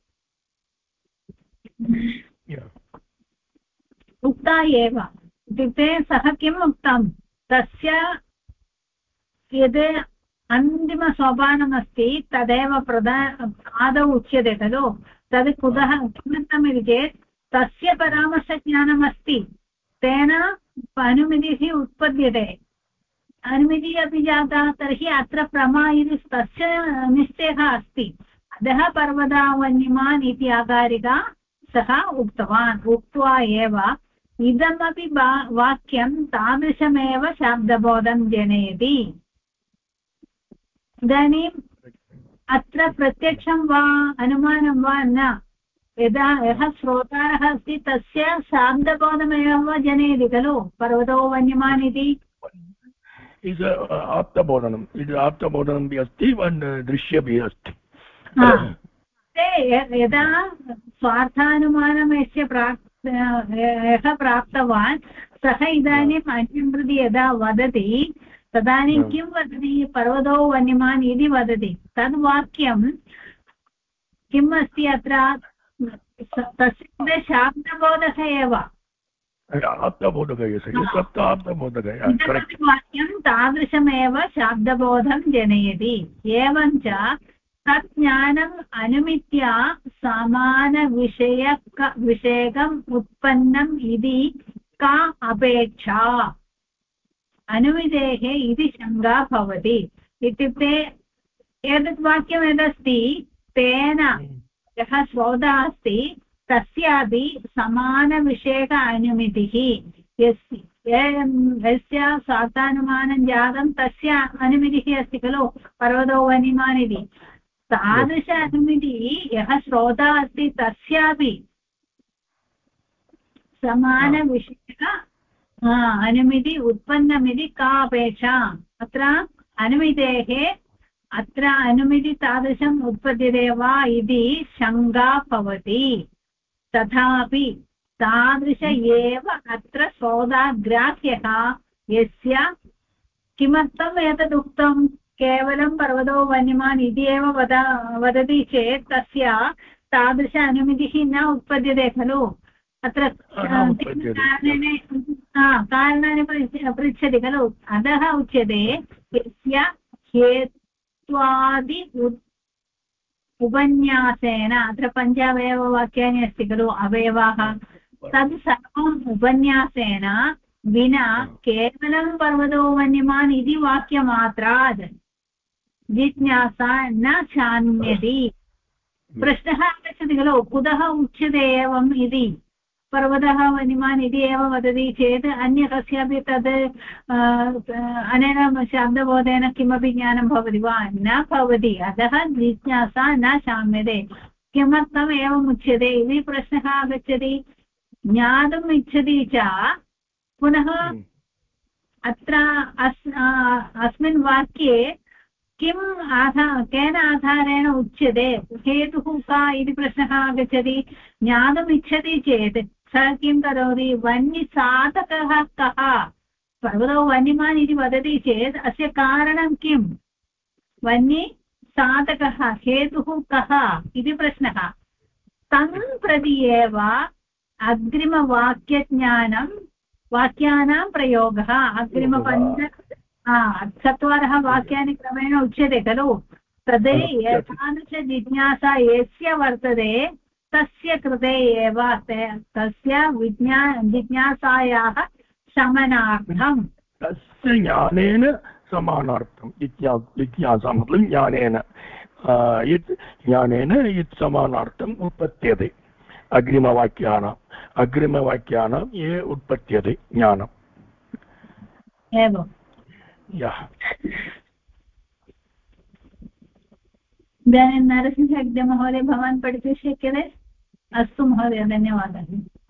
उक्ता एव इत्युक्ते सः किम् उक्तं तस्य यद् अन्तिमसोपानमस्ति तदेव आदौ उच्यते खलु तद् कुतः किमर्थमिति चेत् तस्य परामर्शज्ञानमस्ति तेन अनुमितिः उत्पद्यते अनुमितिः अपि जाता तर्हि अत्र प्रमा इति तस्य निश्चयः अस्ति अतः पर्वतावन्यमान् इति आकारिका सः उक्तवान् उक्त्वा एव इदमपि वाक्यं तादृशमेव शाब्दबोधं जनयति इदानीम् अत्र प्रत्यक्षं वा अनुमानं वा न यदा यः श्रोतारः अस्ति तस्य शाब्दबोधमेव जनयति खलु पर्वतो वन्यमान् इति आप्तबोधनम् इति आप्तबोधनमपि अस्ति दृश्यपि अस्ति यदा स्वार्थानुमानं यस्य यः प्राप्तवान् सः इदानीम् अन्यं प्रति यदा वदति तदानीं किं वदति पर्वतो वन्यमान् इति वदति तद् वाक्यं किम् अस्ति अत्र तस्य शाब्दबोधः एव वाक्यं तादृशमेव शाब्दबोधं जनयति एवञ्च तत् ज्ञानम् अनुमित्या समानविषयकम् उत्पन्नम् इति का अपेक्षा अनुमितेः इति शङ्का भवति इत्युक्ते एतत् वाक्यं यदस्ति तेन यः श्रोता अस्ति तस्यापि समानविषयक अनुमितिः यस्य स्वार्थानुमानं जातं तस्य अनुमितिः अस्ति खलु पर्वतो वन्यमान् इति तादृश अनुमितिः यः श्रोता अस्ति तस्यापि समानविषयक अनुमिति उत्पन्नमिति का अपेक्षा अत्र अनुमितेः अत्र अनुमिति तादृशम् उत्पद्यते वा इति शङ्का भवति तथापि तादृश एव अत्र श्रोताग्राह्यः यस्य किमर्थम् एतद् उक्तं केवलं पर्वतो वन्यमान् इति एव वदति चेत् तस्य तादृश अनुमितिः न उत्पद्यते खलु अत्र कारणानि पृच्छति खलु अतः उच्यते यस्य हेत्वादि उपन्यासेन अत्र पञ्चावयववाक्यानि अस्ति खलु अवयवाः तद् सर्वम् उपन्यासेन विना केवलं पर्वतो वन्यमान् इति वाक्यमात्रात् जिज्ञासा न शान्यति प्रश्नः आगच्छति खलु कुतः उच्यते एवम् इति पर्वतः वन्यमान् इति एव वदति चेत् अन्य कस्यापि तद् अनेन शाब्दबोधेन किमपि ज्ञानं भवति वा न भवति अतः जिज्ञासा न शाम्यते किमर्थम् एवम् उच्यते इति प्रश्नः आगच्छति ज्ञातुम् इच्छति च पुनः अत्र अस्मिन् वाक्ये केन आधारेण उच्यते हेतुः का इति प्रश्नः आगच्छति ज्ञातुम् इच्छति चेत् सः किं करोति वह्निसाधकः कः पर्वतो वन्यमान् इति वदति चेत् अस्य कारणं किं वह्निसाधकः हेतुः कः इति प्रश्नः तं प्रति एव अग्रिमवाक्यज्ञानं वाक्यानां प्रयोगः चत्वारः वाक्यानि क्रमेण उच्यते खलु तद् एतादृशजिज्ञासा यस्य वर्तते तस्य कृते एव तस्य जिज्ञासायाः शमनार्थं तस्य ज्ञानेन समानार्थं जिज्ञासा ज्ञानेन यत् समानार्थम् उत्पद्यते अग्रिमवाक्यानां ये उत्पद्यते ज्ञानम् एवम् इदानीं नरसिंहहेग्डे महोदय भवान् पठितुं शक्यते अस्तु महोदय धन्यवादः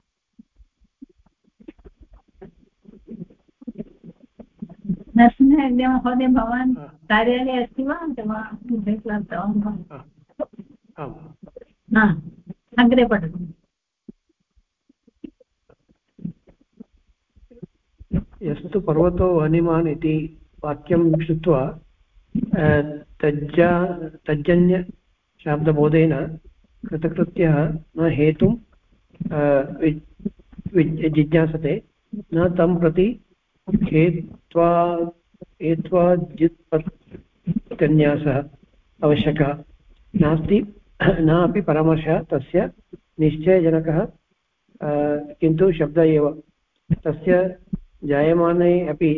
नरसिंहहेग्डे महोदय भवान् कार्यालये अस्ति वा अथवा अग्रे पठतु यस्तु पर्वतो वन्यमान् इति वाक्यं श्रुत्वा तज्जन्यशाब्दबोधेन कृतकृत्यः न हेतुं जिज्ञासते न तं प्रति हेत्वा इत्यन्यासः आवश्यकः नास्ति न अपि परामर्शः तस्य निश्चयजनकः किन्तु शब्द एव तस्य जायमाने अपि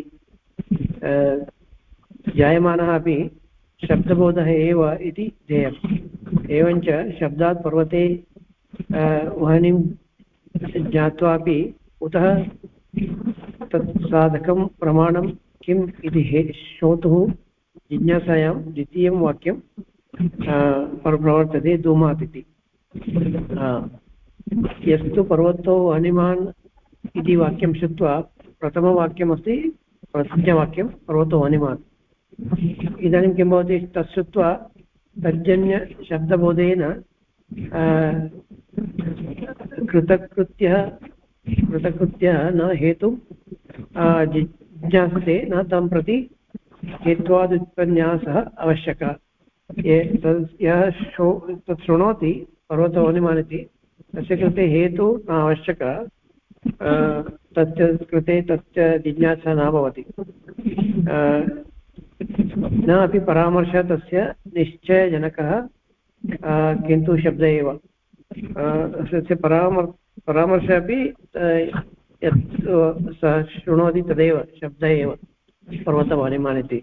जायमानः अपि शब्दबोधः एव इति ध्येयम् एवञ्च शब्दात् पर्वते वह्निं ज्ञात्वापि उतः तत् साधकं प्रमाणं किम् इति श्रोतुः जिज्ञासायां द्वितीयं वाक्यं प्रवर्तते धूमात् इति यस्तु पर्वतो वह्निमान् इति वाक्यं श्रुत्वा प्रथमवाक्यमस्ति प्रतिज्ञावाक्यं पर्वतो वह्निमान् इदानीं किं भवति तत् श्रुत्वा तज्जन्यशब्दबोधेन कृतकृत्यः न हेतुं जिज्ञासते न तं प्रति हेत्वादुत्पन्यासः आवश्यकः यः तत् शृणोति पर्वतो वह्निमान् इति तस्य कृते हेतु न आवश्यकः तस्य कृते तस्य जिज्ञासा न भवति न अपि परामर्शः तस्य निश्चयजनकः किन्तु शब्द एव तस्य परामर्शः अपि यत् सः शृणोति तदेव शब्द एव पर्वतो वह्निमान् इति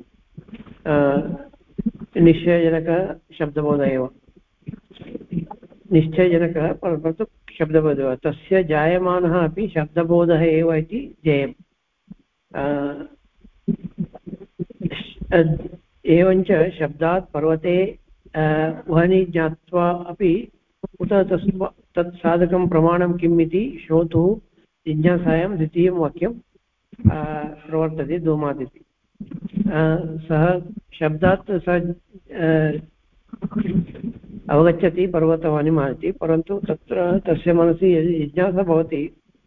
निश्चयजनकः शब्दबोध एव निश्चयजनकः परन्तु शब्दबोधः तस्य जायमानः अपि शब्दबोधः एव इति ध्येयम् एवञ्च शब्दात् पर्वते वह्नि ज्ञात्वा अपि उत तत् साधकं प्रमाणं किम् इति श्रोतुः जिज्ञासायां द्वितीयं वाक्यं प्रवर्तते धूमात् इति सः शब्दात् सः अवगच्छति पर्वतो वह्निमान् इति परन्तु तत्र तस्य मनसि जिज्ञासा भवति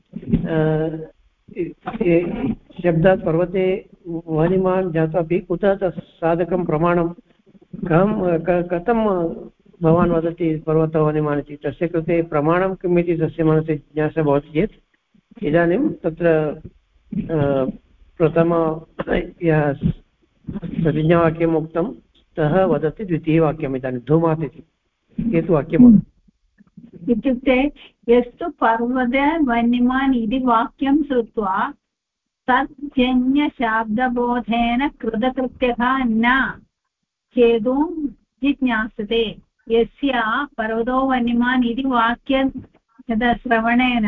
शब्दात् पर्वते वह्निमान् ज्ञात्वापि कुतः तत् साधकं प्रमाणं कथं भवान् वदति पर्वतो वह्निमान् इति तस्य कृते प्रमाणं किम् इति तस्य मनसि जिज्ञासा भवति चेत् इदानीं तत्र प्रथम प्रतिज्ञावाक्यम् उक्तं सः वदति द्वितीयवाक्यम् इदानीं धूमात् इति हेतुवाक्यम् इत्युक्ते यस्तु पर्वते वह्निमान् इति वाक्यं श्रुत्वा तज्जन्यशाब्दबोधेन कृतकृत्यः न चेदुं जिज्ञासते यस्य पर्वतो वह्निमान् इति वाक्यं यदा श्रवणेन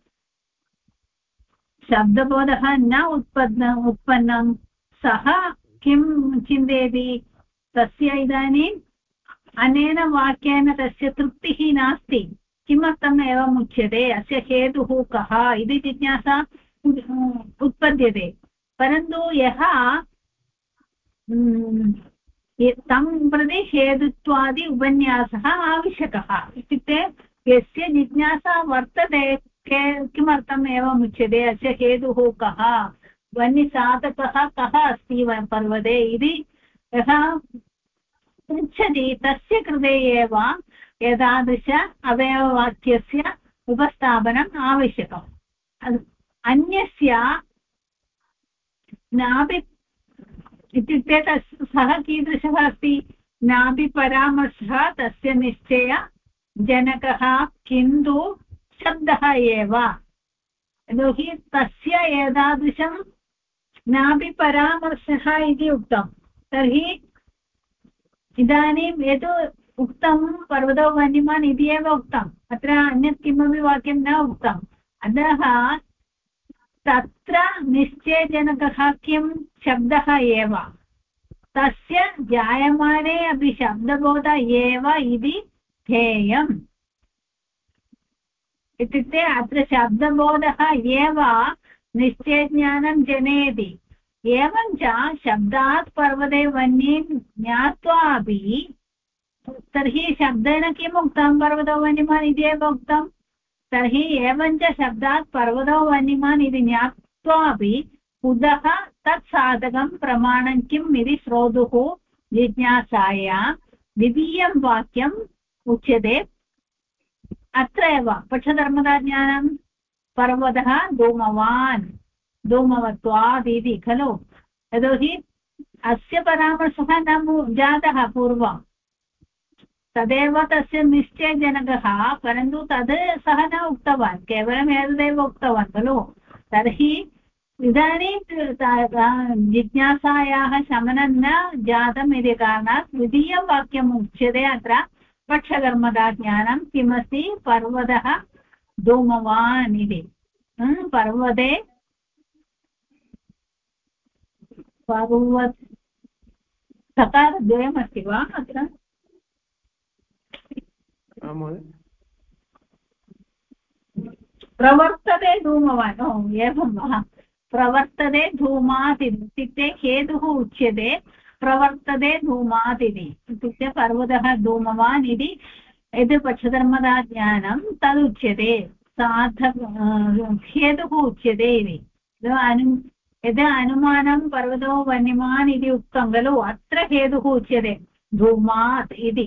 शब्दबोधः न उत्पन्नं सः किं चिन्तयति तस्य इदानीम् अनेन वाक्येन तस्य तृप्तिः नास्ति किमर्थम् एवम् उच्यते अस्य हेतुः कः इति जिज्ञासा उत्पद्यते परन्तु यः तं प्रति हेतुत्वादि उपन्यासः आवश्यकः इत्युक्ते यस्य जिज्ञासा वर्तते किमर्थम् एवम् उच्यते अस्य हेतुः कः वह्निसाधकः कः अस्ति पर्वते इति यः पृच्छति तस्य कृते एव एतादृश अवयववाक्यस्य उपस्थापनम् आवश्यकम् अन्यस्य नापि इत्युक्ते सः कीदृशः अस्ति नापि परामर्शः तस्य निश्चयजनकः किन्तु शब्दः एव यतोहि तस्य एतादृशं नापि परामर्शः इति उक्तं तर्हि इदानीं यत् उक्तं पर्वतो वह्निमान् इति एव उक्तम् अत्र अन्यत् किमपि वाक्यं न उक्तम् अतः तत्र निश्चयजनकः किं शब्दः एव तस्य जायमाने अपि शब्दबोध एव इति ध्येयम् इत्युक्ते अत्र शब्दबोधः एव निश्चयज्ञानं जनयति एवञ्च शब्दात् पर्वते वह्निं ज्ञात्वा अपि तर्हि शब्देन किम् उक्तं पर्वतो वह्निमान् इति एव उक्तं तर्हि एवञ्च शब्दात् पर्वतो वह्निमान् इति ज्ञात्वा अपि कुतः तत् साधकं प्रमाणं किम् इति श्रोतुः जिज्ञासाया द्वितीयं वाक्यम् उच्यते अत्र एव पक्षधर्मताज्ञानं पर्वतः धूमवान् धूमवत्वात् इति खलु यतोहि अस्य परामर्शः न जातः पूर्वं, तदेव तस्य निश्चयजनकः, परन्तु तद् सः न उक्तवान्, केवलम् एतदेव उक्तवान् खलु। तर्हि इदानीं जिज्ञासायाः शमनं न जातम् इति कारणात् द्वितीयं वाक्यम् उच्यते अत्र पक्षकर्मदा किमस्ति, पर्वतः धूमवान् इति। पर्वते पर्वत सकारद्वयमस्ति वा अत्र? प्रवर्तते धूमवान्, एवं वा? प्रवर्तते धूमात् इत्युक्ते हेतुः उच्यते प्रवर्तते धूमात् इत्युक्ते पर्वतः धूमवान् इति यद् पक्षधर्मदा ज्ञानं तदुच्यते, साधक हेतुः उच्यते इति। यद् अनुमानं पर्वतो वन्यमान् इति उक्तं खलु, अत्र हेतुः उच्यते धूमात् इति।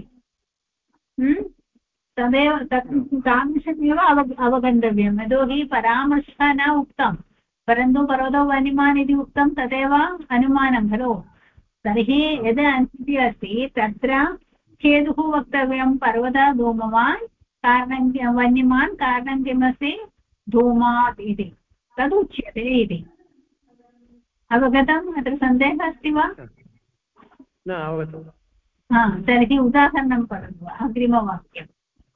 तदेव तादृशमेव अवगन्तव्यं, यतोहि परामर्शः न उक्तं, परन्तु पर्वतो वन्यमान् इति उक्तं, तदेव अनुमानं खलु। तर्हि यद् अनुमतिः अस्ति तत्र हेतुः वक्तव्यं, पर्वतः धूमवान्, कारणं वन्यमान्, कारणं किमस्ति, धूमात् इति तदुच्यते इति। अवगतम्? अत्र सन्देहः अस्ति वा? न अवगतम्। तर्हि उदाहरणं वदतु, अग्रिमवाक्यम्।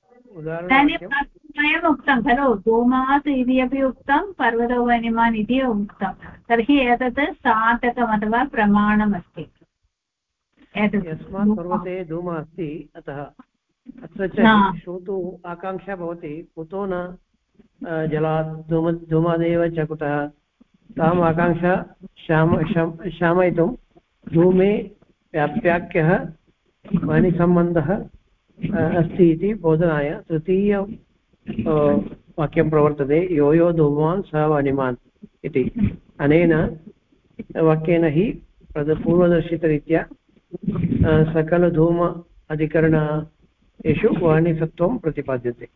इदानीं उक्तं खलु, धूमात् इति अपि उक्तं, पर्वतो वन्यमान् इति उक्तं, तर्हि एतत् साधकम् अथवा प्रमाणमस्ति। यस्मात् पर्वते धूमः अस्ति, अतः अत्र च श्रोतुः आकाङ्क्षा भवति, कुतो न जलात् धूमादेव च कुतः, ताम् आकाङ्क्षा शामयितुं धूमे व्याप्याख्यः वाणिसम्बन्धः अस्ति इति बोधनाय तृतीय वाक्यं प्रवर्तते, यो यो धूमवान् सः वाणिमान् इति। अनेन वाक्येन हि पूर्वदर्शितरीत्या सकलधूम अधिकरणेषु वाणिसत्वं प्रतिपाद्यते।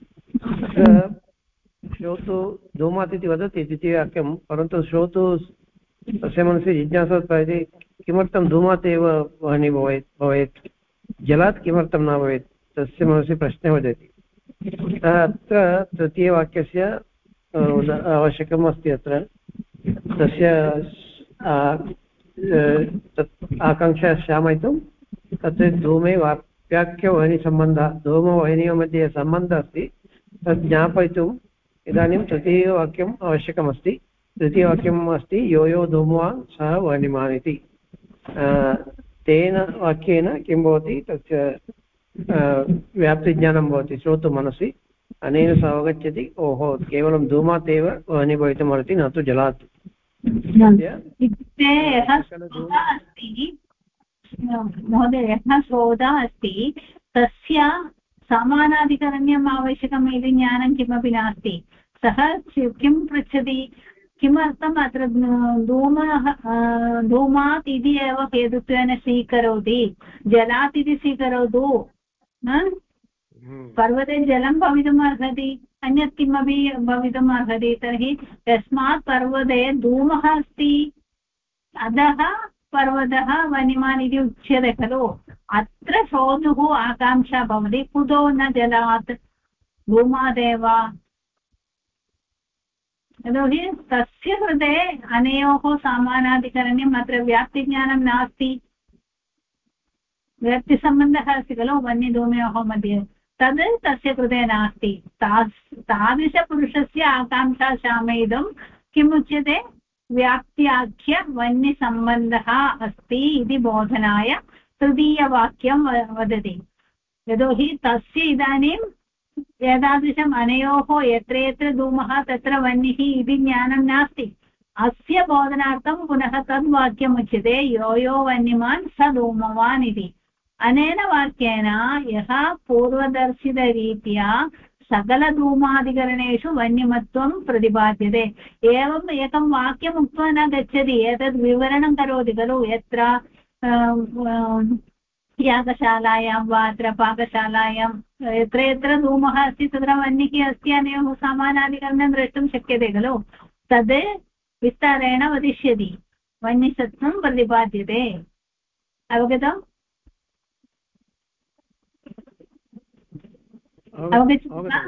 श्रोतु धूमात् इति वदति द्वितीयवाक्यं, परन्तु श्रोतु तस्य मनसि जिज्ञासा उत्पद्यते, किमर्थं धूमात् एव वाणी भवेत्, जलात् किमर्थं न भवेत्, तस्य मनसि प्रश्नः वदति। अत्र तृतीयवाक्यस्य आवश्यकम् अस्ति। अत्र तस्य आकाङ्क्षा शामयितुं तत्र धूमे वाप्याख्यवहिनीसम्बन्धः, धूमवहिन्योः मध्ये सम्बन्धः अस्ति, तत् ज्ञापयितुम् इदानीं तृतीयवाक्यम् आवश्यकमस्ति। तृतीयवाक्यम् अस्ति यो यो धूमवान् सः वह्निमान् इति। तेन वाक्येन किं भवति, तस्य व्याप्तिज्ञानं भवति श्रोतुमनसि। अनेन सः अवगच्छति, ओहो केवलं धूमात् एव वह्नि भवितुमर्हति, न तु जलात्। इत्युक्ते महोदय यः श्रोता अस्ति तस्य समानाधिकरण्यम् आवश्यकम् इति ज्ञानं किमपि नास्ति। सः किं पृच्छति, किमर्थम् अत्र धूमात् इति एव हेतुत्वेन स्वीकरोति, जलात् इति स्वीकरोतु। पर्वते जलं भवितुम् अर्हति, अन्यत् किमपि भवितुम् अर्हति। तर्हि यस्मात् पर्वते धूमः अस्ति अतः पर्वतः वह्निमान् इति उच्यते खलु। अत्र श्रोतुः आकाङ्क्षा भवति, कुतो न जलात्, धूमादेव। यतोहि तस्य कृते अनयोः समानाधिकरण्यम् अत्र व्याप्तिज्ञानं नास्ति, व्याप्तिसम्बन्धः अस्ति खलु वह्निधूमयोः मध्ये, तद् तस्य कृते नास्ति। तादृशपुरुषस्य आकाङ्क्षा शामयितुं किम् उच्यते, व्याप्त्याख्य वह्निसम्बन्धः अस्ति इति बोधनाय तृतीयवाक्यं वदति। यतोहि तस्य इदानीं एतादृशम् अनयोः यत्र यत्र धूमः तत्र वह्निः इति ज्ञानं नास्ति। अस्य बोधनार्थं पुनः तद्वाक्यम् उच्यते यो यो वह्निमान् स धूमवान् इति। अनेन वाक्येन यः पूर्वदर्शितरीत्या सकलधूमाधिकरणेषु वन्यमत्वं प्रतिपाद्यते। एवम् एकं वाक्यम् उक्त्वा न गच्छति, एतद् विवरणं करोति खलु। यत्र यागशालायां वा अत्र पाकशालायां यत्र यत्र धूमः अस्ति तत्र वह्निः अस्ति, अनयोः समानाधिकरणं द्रष्टुं शक्यते खलु। तद् विस्तारेण वदिष्यति, वह्निसत्वं प्रतिपाद्यते अवगतम्? अवगच्छति वा?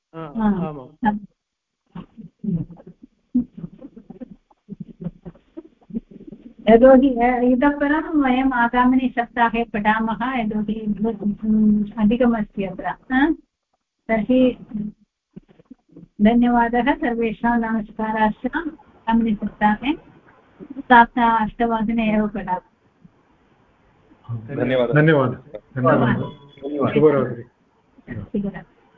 यतोहि इतः परं वयम् आगामिनि सप्ताहे पठामः, यतोहि अधिकमस्ति अत्र। तर्हि धन्यवादः सर्वेषां, नमस्काराश्च। आगामिनि सप्ताहे साप्ताह 8 एव पठामः। धन्यवादः। धन्यवादः। शुभरात्रिः।